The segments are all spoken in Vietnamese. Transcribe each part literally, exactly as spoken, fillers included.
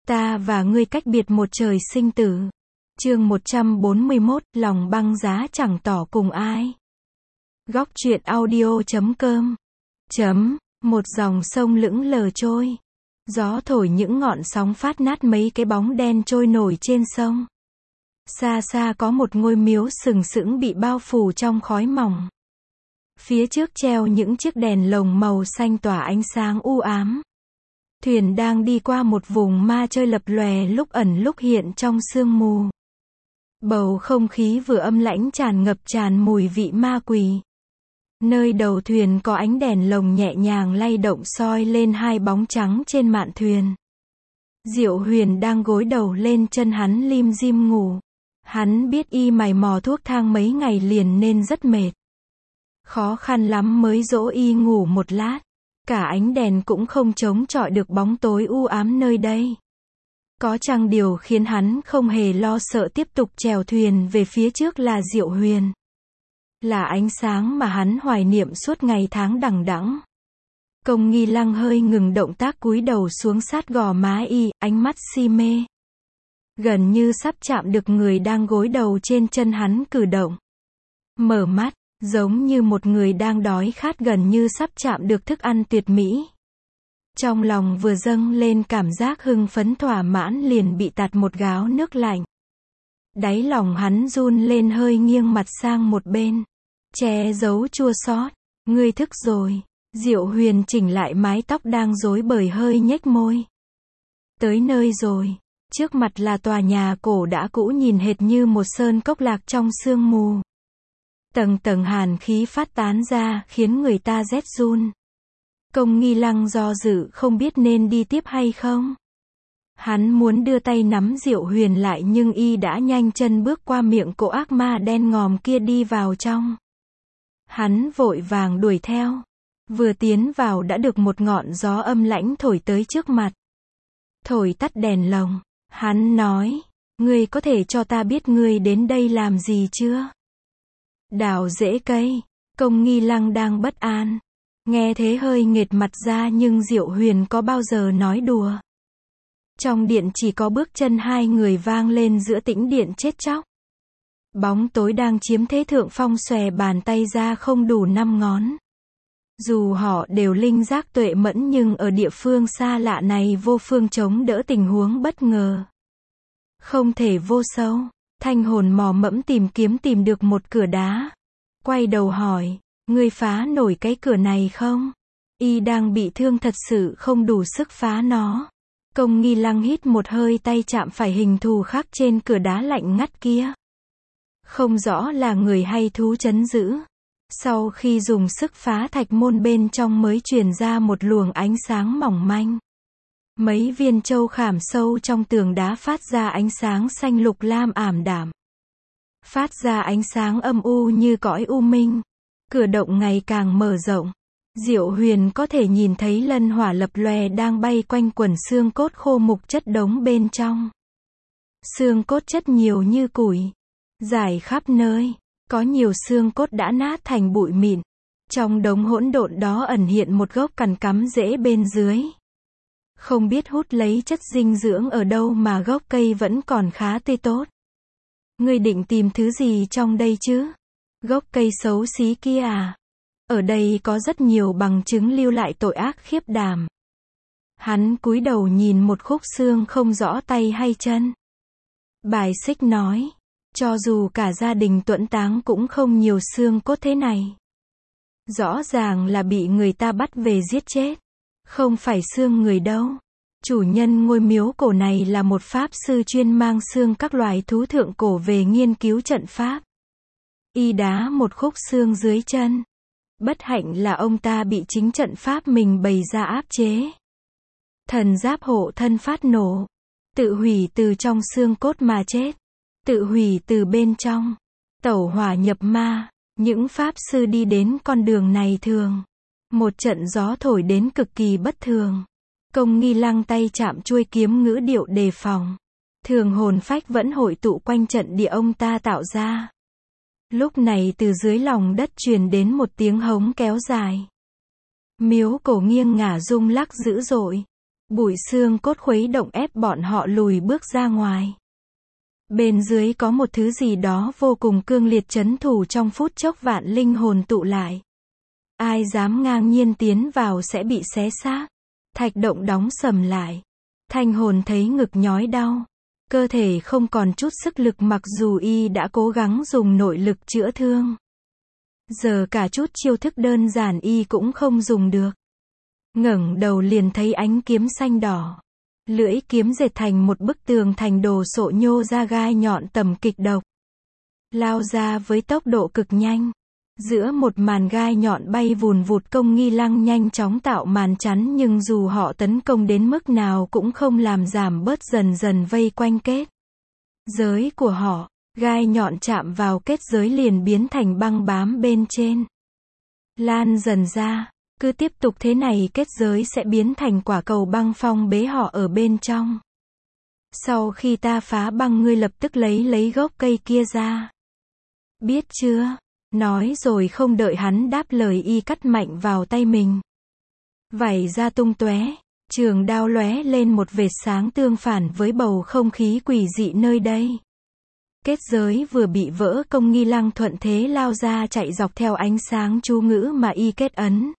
Ta và ngươi cách biệt một trời sinh tử. Chương một trăm bốn mươi mốt, lòng băng giá chẳng tỏ cùng ai. Góc truyện audio chấm com. Chấm, một dòng sông lững lờ trôi. Gió thổi những ngọn sóng phát nát mấy cái bóng đen trôi nổi trên sông. Xa xa có một ngôi miếu sừng sững bị bao phủ trong khói mỏng. Phía trước treo những chiếc đèn lồng màu xanh tỏa ánh sáng u ám. Thuyền đang đi qua một vùng ma chơi lập lòe lúc ẩn lúc hiện trong sương mù. Bầu không khí vừa âm lãnh tràn ngập tràn mùi vị ma quỷ. Nơi đầu thuyền có ánh đèn lồng nhẹ nhàng lay động soi lên hai bóng trắng trên mạn thuyền. Diệu Huyền đang gối đầu lên chân hắn lim dim ngủ. Hắn biết y mày mò thuốc thang mấy ngày liền nên rất mệt. Khó khăn lắm mới dỗ y ngủ một lát. Cả ánh đèn cũng không chống chọi được bóng tối u ám nơi đây. Có chăng điều khiến hắn không hề lo sợ tiếp tục chèo thuyền về phía trước là Diệu Huyền. Là ánh sáng mà hắn hoài niệm suốt ngày tháng đằng đẵng. Công Nghi Lăng hơi ngừng động tác cúi đầu xuống sát gò má y, ánh mắt si mê. Gần như sắp chạm được người đang gối đầu trên chân hắn cử động. Mở mắt, giống như một người đang đói khát gần như sắp chạm được thức ăn tuyệt mỹ. Trong lòng vừa dâng lên cảm giác hưng phấn thỏa mãn liền bị tạt một gáo nước lạnh. Đáy lòng hắn run lên hơi nghiêng mặt sang một bên. Che giấu chua xót. Ngươi thức rồi. Diệu Huyền chỉnh lại mái tóc đang rối bời hơi nhếch môi. Tới nơi rồi. Trước mặt là tòa nhà cổ đã cũ nhìn hệt như một sơn cốc lạc trong sương mù. Tầng tầng hàn khí phát tán ra khiến người ta rét run. Công Nghi Lăng do dự không biết nên đi tiếp hay không. Hắn muốn đưa tay nắm Diệu Huyền lại nhưng y đã nhanh chân bước qua miệng cỗ ác ma đen ngòm kia đi vào trong. Hắn vội vàng đuổi theo. Vừa tiến vào đã được một ngọn gió âm lãnh thổi tới trước mặt. Thổi tắt đèn lồng. Hắn nói, ngươi có thể cho ta biết ngươi đến đây làm gì chưa? Đào rễ cây. Công Nghi Lăng đang bất an. Nghe thế hơi nghệt mặt ra nhưng Diệu Huyền có bao giờ nói đùa. Trong điện chỉ có bước chân hai người vang lên giữa tĩnh điện chết chóc. Bóng tối đang chiếm thế thượng phong xòe bàn tay ra không đủ năm ngón. Dù họ đều linh giác tuệ mẫn nhưng ở địa phương xa lạ này vô phương chống đỡ tình huống bất ngờ. Không thể vô sâu. Thanh hồn mò mẫm tìm kiếm tìm được một cửa đá. Quay đầu hỏi, ngươi phá nổi cái cửa này không? Y đang bị thương thật sự không đủ sức phá nó. Công Nghi Lăng hít một hơi tay chạm phải hình thù khắc trên cửa đá lạnh ngắt kia. Không rõ là người hay thú trấn giữ. Sau khi dùng sức phá thạch môn bên trong mới truyền ra một luồng ánh sáng mỏng manh. Mấy viên châu khảm sâu trong tường đá phát ra ánh sáng xanh lục lam ảm đạm. Phát ra ánh sáng âm u như cõi u minh. Cửa động ngày càng mở rộng. Diệu Huyền có thể nhìn thấy lân hỏa lập lòe đang bay quanh quần xương cốt khô mục chất đống bên trong. Xương cốt chất nhiều như củi. Rải khắp nơi. Có nhiều xương cốt đã nát thành bụi mịn. Trong đống hỗn độn đó ẩn hiện một gốc cằn cắm rễ bên dưới. Không biết hút lấy chất dinh dưỡng ở đâu mà gốc cây vẫn còn khá tươi tốt. Ngươi định tìm thứ gì trong đây chứ? Gốc cây xấu xí kia à? Ở đây có rất nhiều bằng chứng lưu lại tội ác khiếp đảm. Hắn cúi đầu nhìn một khúc xương không rõ tay hay chân. Bài xích nói, cho dù cả gia đình tuẫn táng cũng không nhiều xương cốt thế này. Rõ ràng là bị người ta bắt về giết chết. Không phải xương người đâu. Chủ nhân ngôi miếu cổ này là một pháp sư chuyên mang xương các loài thú thượng cổ về nghiên cứu trận pháp. Y đá một khúc xương dưới chân. Bất hạnh là ông ta bị chính trận pháp mình bày ra áp chế. Thần giáp hộ thân phát nổ. Tự hủy từ trong xương cốt mà chết. Tự hủy từ bên trong. Tẩu hỏa nhập ma. Những pháp sư đi đến con đường này thường. Một trận gió thổi đến cực kỳ bất thường. Công Nghi Lăng tay chạm chuôi kiếm ngữ điệu đề phòng. Thường hồn phách vẫn hội tụ quanh trận địa ông ta tạo ra. Lúc này từ dưới lòng đất truyền đến một tiếng hống kéo dài. Miếu cổ nghiêng ngả rung lắc dữ dội. Bụi xương cốt khuấy động ép bọn họ lùi bước ra ngoài. Bên dưới có một thứ gì đó vô cùng cương liệt trấn thủ trong phút chốc vạn linh hồn tụ lại. Ai dám ngang nhiên tiến vào sẽ bị xé xác. Thạch động đóng sầm lại. Thanh hồn thấy ngực nhói đau. Cơ thể không còn chút sức lực mặc dù y đã cố gắng dùng nội lực chữa thương. Giờ cả chút chiêu thức đơn giản y cũng không dùng được. Ngẩng đầu liền thấy ánh kiếm xanh đỏ. Lưỡi kiếm dệt thành một bức tường thành đồ sộ nhô ra gai nhọn tầm kịch độc. Lao ra với tốc độ cực nhanh. Giữa một màn gai nhọn bay vùn vụt công nghi lăng nhanh chóng tạo màn chắn nhưng dù họ tấn công đến mức nào cũng không làm giảm bớt dần dần vây quanh kết giới của họ. Gai nhọn chạm vào kết giới liền biến thành băng bám bên trên. Lan dần ra. Cứ tiếp tục thế này kết giới sẽ biến thành quả cầu băng phong bế họ ở bên trong. Sau khi ta phá băng ngươi lập tức lấy lấy gốc cây kia ra. Biết chưa? Nói rồi không đợi hắn đáp lời y cắt mạnh vào tay mình. Vảy ra tung tóe, trường đao lóe lên một vệt sáng tương phản với bầu không khí quỷ dị nơi đây. Kết giới vừa bị vỡ công nghi lăng thuận thế lao ra chạy dọc theo ánh sáng chú ngữ mà y kết ấn.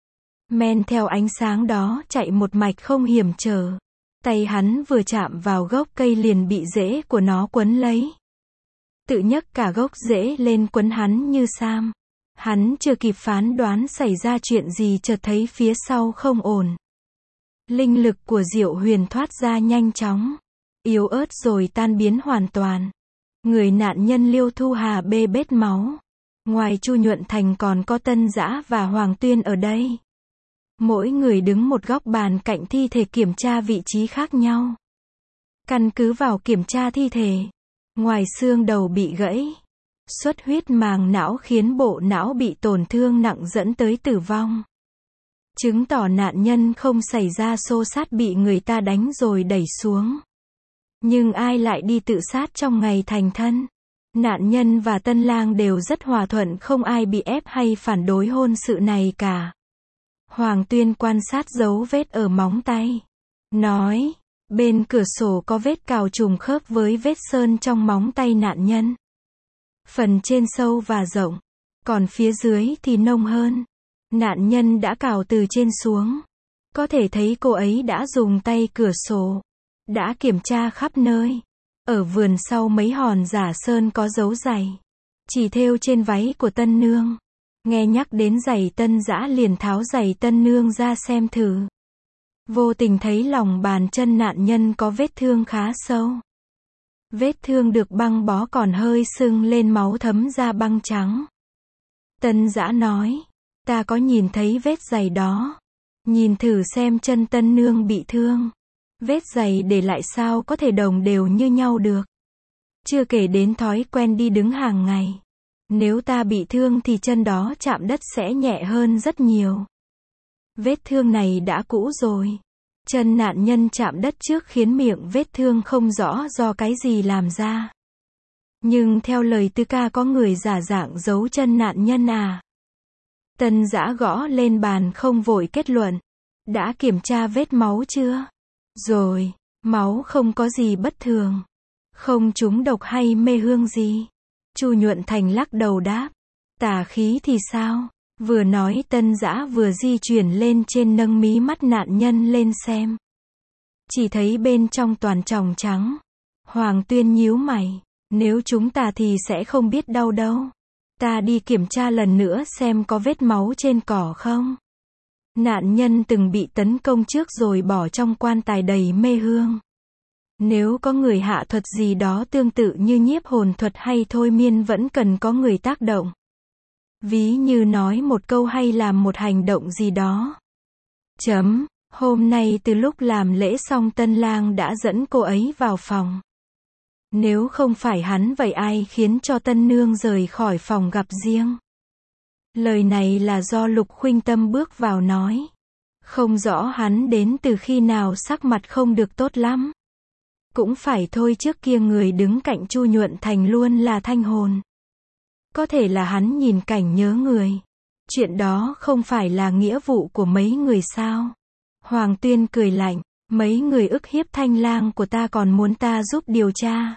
Men theo ánh sáng đó chạy một mạch không hiểm trở. Tay hắn vừa chạm vào gốc cây liền bị rễ của nó quấn lấy. Tự nhấc cả gốc rễ lên quấn hắn như sam. Hắn chưa kịp phán đoán xảy ra chuyện gì chợt thấy phía sau không ổn. Linh lực của Diệu Huyền thoát ra nhanh chóng. Yếu ớt rồi tan biến hoàn toàn. Người nạn nhân Liêu Thu Hà bê bết máu. Ngoài Chu Nhuận Thành còn có Tân Dã và Hoàng Tuyên ở đây. Mỗi người đứng một góc bàn cạnh thi thể kiểm tra vị trí khác nhau. Căn cứ vào kiểm tra thi thể. Ngoài xương đầu bị gãy. Xuất huyết màng não khiến bộ não bị tổn thương nặng dẫn tới tử vong. Chứng tỏ nạn nhân không xảy ra xô xát bị người ta đánh rồi đẩy xuống. Nhưng ai lại đi tự sát trong ngày thành thân? Nạn nhân và tân lang đều rất hòa thuận không ai bị ép hay phản đối hôn sự này cả. Hoàng Tuyên quan sát dấu vết ở móng tay. Nói, bên cửa sổ có vết cào trùng khớp với vết sơn trong móng tay nạn nhân. Phần trên sâu và rộng, còn phía dưới thì nông hơn. Nạn nhân đã cào từ trên xuống. Có thể thấy cô ấy đã dùng tay cửa sổ. Đã kiểm tra khắp nơi. Ở vườn sau mấy hòn giả sơn có dấu giày. Chỉ thêu trên váy của tân nương. Nghe nhắc đến giày Tân Dã liền tháo giày tân nương ra xem thử. Vô tình thấy lòng bàn chân nạn nhân có vết thương khá sâu. Vết thương được băng bó còn hơi sưng lên máu thấm ra băng trắng. Tân Dã nói, ta có nhìn thấy vết giày đó. Nhìn thử xem chân tân nương bị thương. Vết giày để lại sao có thể đồng đều như nhau được. Chưa kể đến thói quen đi đứng hàng ngày. Nếu ta bị thương thì chân đó chạm đất sẽ nhẹ hơn rất nhiều. Vết thương này đã cũ rồi. Chân nạn nhân chạm đất trước khiến miệng vết thương không rõ do cái gì làm ra. Nhưng theo lời Tư Ca có người giả dạng giấu chân nạn nhân à? Tân Dã gõ lên bàn không vội kết luận. Đã kiểm tra vết máu chưa? Rồi, máu không có gì bất thường. Không trúng độc hay mê hương gì. Chu Nhuận Thành lắc đầu đáp. Tà khí thì sao? Vừa nói Tân Dã vừa di chuyển lên trên nâng mí mắt nạn nhân lên xem. Chỉ thấy bên trong toàn tròng trắng. Hoàng Tuyên nhíu mày. Nếu chúng ta thì sẽ không biết đau đâu. Ta đi kiểm tra lần nữa xem có vết máu trên cỏ không. Nạn nhân từng bị tấn công trước rồi bỏ trong quan tài đầy mê hương. Nếu có người hạ thuật gì đó tương tự như nhiếp hồn thuật hay thôi miên vẫn cần có người tác động. Ví như nói một câu hay làm một hành động gì đó. Chấm. Hôm nay từ lúc làm lễ xong tân lang đã dẫn cô ấy vào phòng. Nếu không phải hắn vậy ai khiến cho tân nương rời khỏi phòng gặp riêng. Lời này là do Lục Khuynh Tâm bước vào nói. Không rõ hắn đến từ khi nào sắc mặt không được tốt lắm. Cũng phải thôi trước kia người đứng cạnh Chu Nhuận Thành luôn là Thanh Hồn. Có thể là hắn nhìn cảnh nhớ người. Chuyện đó không phải là nghĩa vụ của mấy người sao. Hoàng Tuyên cười lạnh. Mấy người ức hiếp Thanh Lang của ta còn muốn ta giúp điều tra.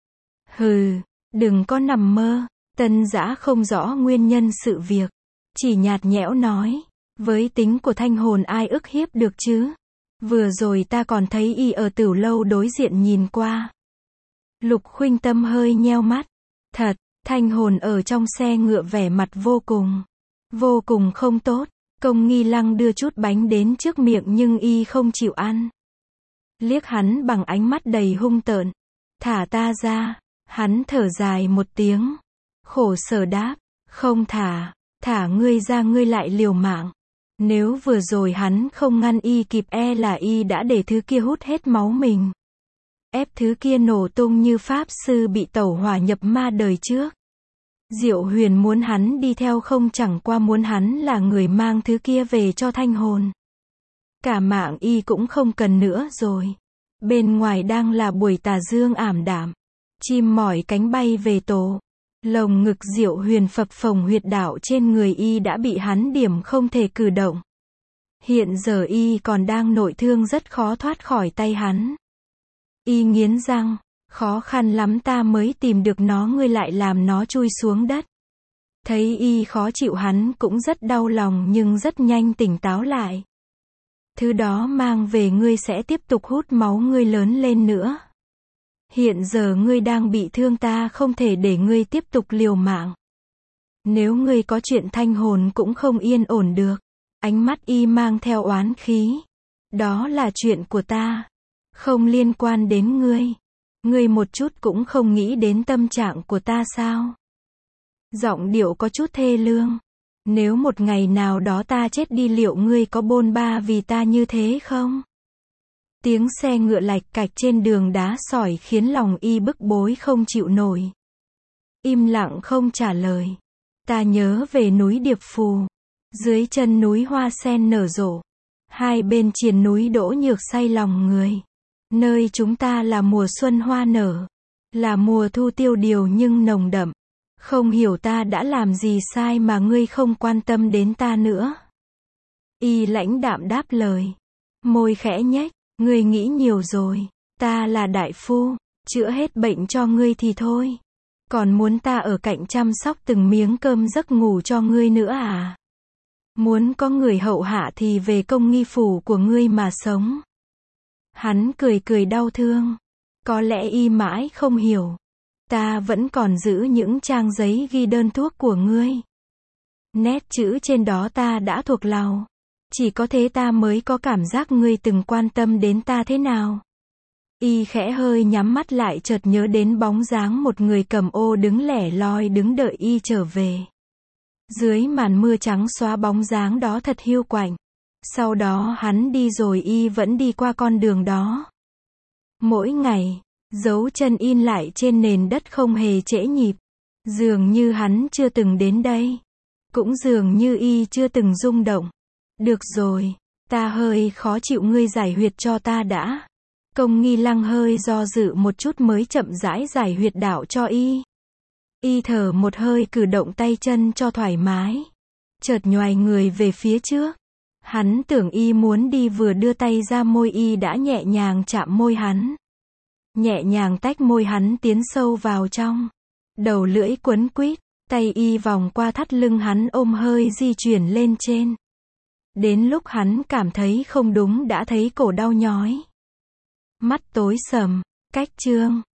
Hừ, đừng có nằm mơ. Tân Dã không rõ nguyên nhân sự việc, chỉ nhạt nhẽo nói, với tính của Thanh Hồn ai ức hiếp được chứ? Vừa rồi ta còn thấy y ở Tửu lâu đối diện nhìn qua. Lục Khuynh Tâm hơi nheo mắt. Thật, Thanh Hồn ở trong xe ngựa vẻ mặt vô cùng, vô cùng không tốt. Công Nghi Lăng đưa chút bánh đến trước miệng nhưng y không chịu ăn. Liếc hắn bằng ánh mắt đầy hung tợn. Thả ta ra. Hắn thở dài một tiếng. Khổ sở đáp. Không thả. Thả ngươi ra ngươi lại liều mạng. Nếu vừa rồi hắn không ngăn y kịp e là y đã để thứ kia hút hết máu mình. Ép thứ kia nổ tung như pháp sư bị tẩu hỏa nhập ma đời trước. Diệu Huyền muốn hắn đi theo không chẳng qua muốn hắn là người mang thứ kia về cho Thanh Hồn. Cả mạng y cũng không cần nữa rồi. Bên ngoài đang là buổi tà dương ảm đạm. Chim mỏi cánh bay về tổ. Lồng ngực Diệu Huyền phập phồng huyệt đạo trên người y đã bị hắn điểm không thể cử động. Hiện giờ y còn đang nội thương rất khó thoát khỏi tay hắn. Y nghiến răng, khó khăn lắm ta mới tìm được nó ngươi lại làm nó chui xuống đất. Thấy y khó chịu hắn cũng rất đau lòng nhưng rất nhanh tỉnh táo lại. Thứ đó mang về ngươi sẽ tiếp tục hút máu ngươi lớn lên nữa. Hiện giờ ngươi đang bị thương ta không thể để ngươi tiếp tục liều mạng. Nếu ngươi có chuyện Thanh Hồn cũng không yên ổn được. Ánh mắt y mang theo oán khí. Đó là chuyện của ta. Không liên quan đến ngươi. Ngươi một chút cũng không nghĩ đến tâm trạng của ta sao? Giọng điệu có chút thê lương. Nếu một ngày nào đó ta chết đi liệu ngươi có bôn ba vì ta như thế không? Tiếng xe ngựa lạch cạch trên đường đá sỏi khiến lòng y bức bối không chịu nổi. Im lặng không trả lời. Ta nhớ về núi Điệp Phù. Dưới chân núi hoa sen nở rộ. Hai bên triền núi đỗ nhược say lòng người. Nơi chúng ta là mùa xuân hoa nở. Là mùa thu tiêu điều nhưng nồng đậm. Không hiểu ta đã làm gì sai mà ngươi không quan tâm đến ta nữa. Y lãnh đạm đáp lời. Môi khẽ nhếch. Ngươi nghĩ nhiều rồi. Ta là đại phu. Chữa hết bệnh cho ngươi thì thôi. Còn muốn ta ở cạnh chăm sóc từng miếng cơm giấc ngủ cho ngươi nữa à? Muốn có người hậu hạ thì về công nghi phủ của ngươi mà sống. Hắn cười cười đau thương. Có lẽ y mãi không hiểu. Ta vẫn còn giữ những trang giấy ghi đơn thuốc của ngươi. Nét chữ trên đó ta đã thuộc lòng. Chỉ có thế ta mới có cảm giác ngươi từng quan tâm đến ta thế nào. Y khẽ hơi nhắm mắt lại chợt nhớ đến bóng dáng một người cầm ô đứng lẻ loi đứng đợi y trở về. Dưới màn mưa trắng xóa bóng dáng đó thật hiu quạnh. Sau đó hắn đi rồi y vẫn đi qua con đường đó. Mỗi ngày, dấu chân in lại trên nền đất không hề trễ nhịp. Dường như hắn chưa từng đến đây. Cũng dường như y chưa từng rung động. Được rồi, ta hơi khó chịu ngươi giải huyệt cho ta đã. Công Nghi Lăng hơi do dự một chút mới chậm rãi giải huyệt đạo cho y. Y thở một hơi cử động tay chân cho thoải mái. Chợt nhoài người về phía trước. Hắn tưởng y muốn đi vừa đưa tay ra môi y đã nhẹ nhàng chạm môi hắn. Nhẹ nhàng tách môi hắn tiến sâu vào trong. Đầu lưỡi quấn quýt, tay y vòng qua thắt lưng hắn ôm hơi di chuyển lên trên. Đến lúc hắn cảm thấy không đúng đã thấy cổ đau nhói. Mắt tối sầm, cách chương.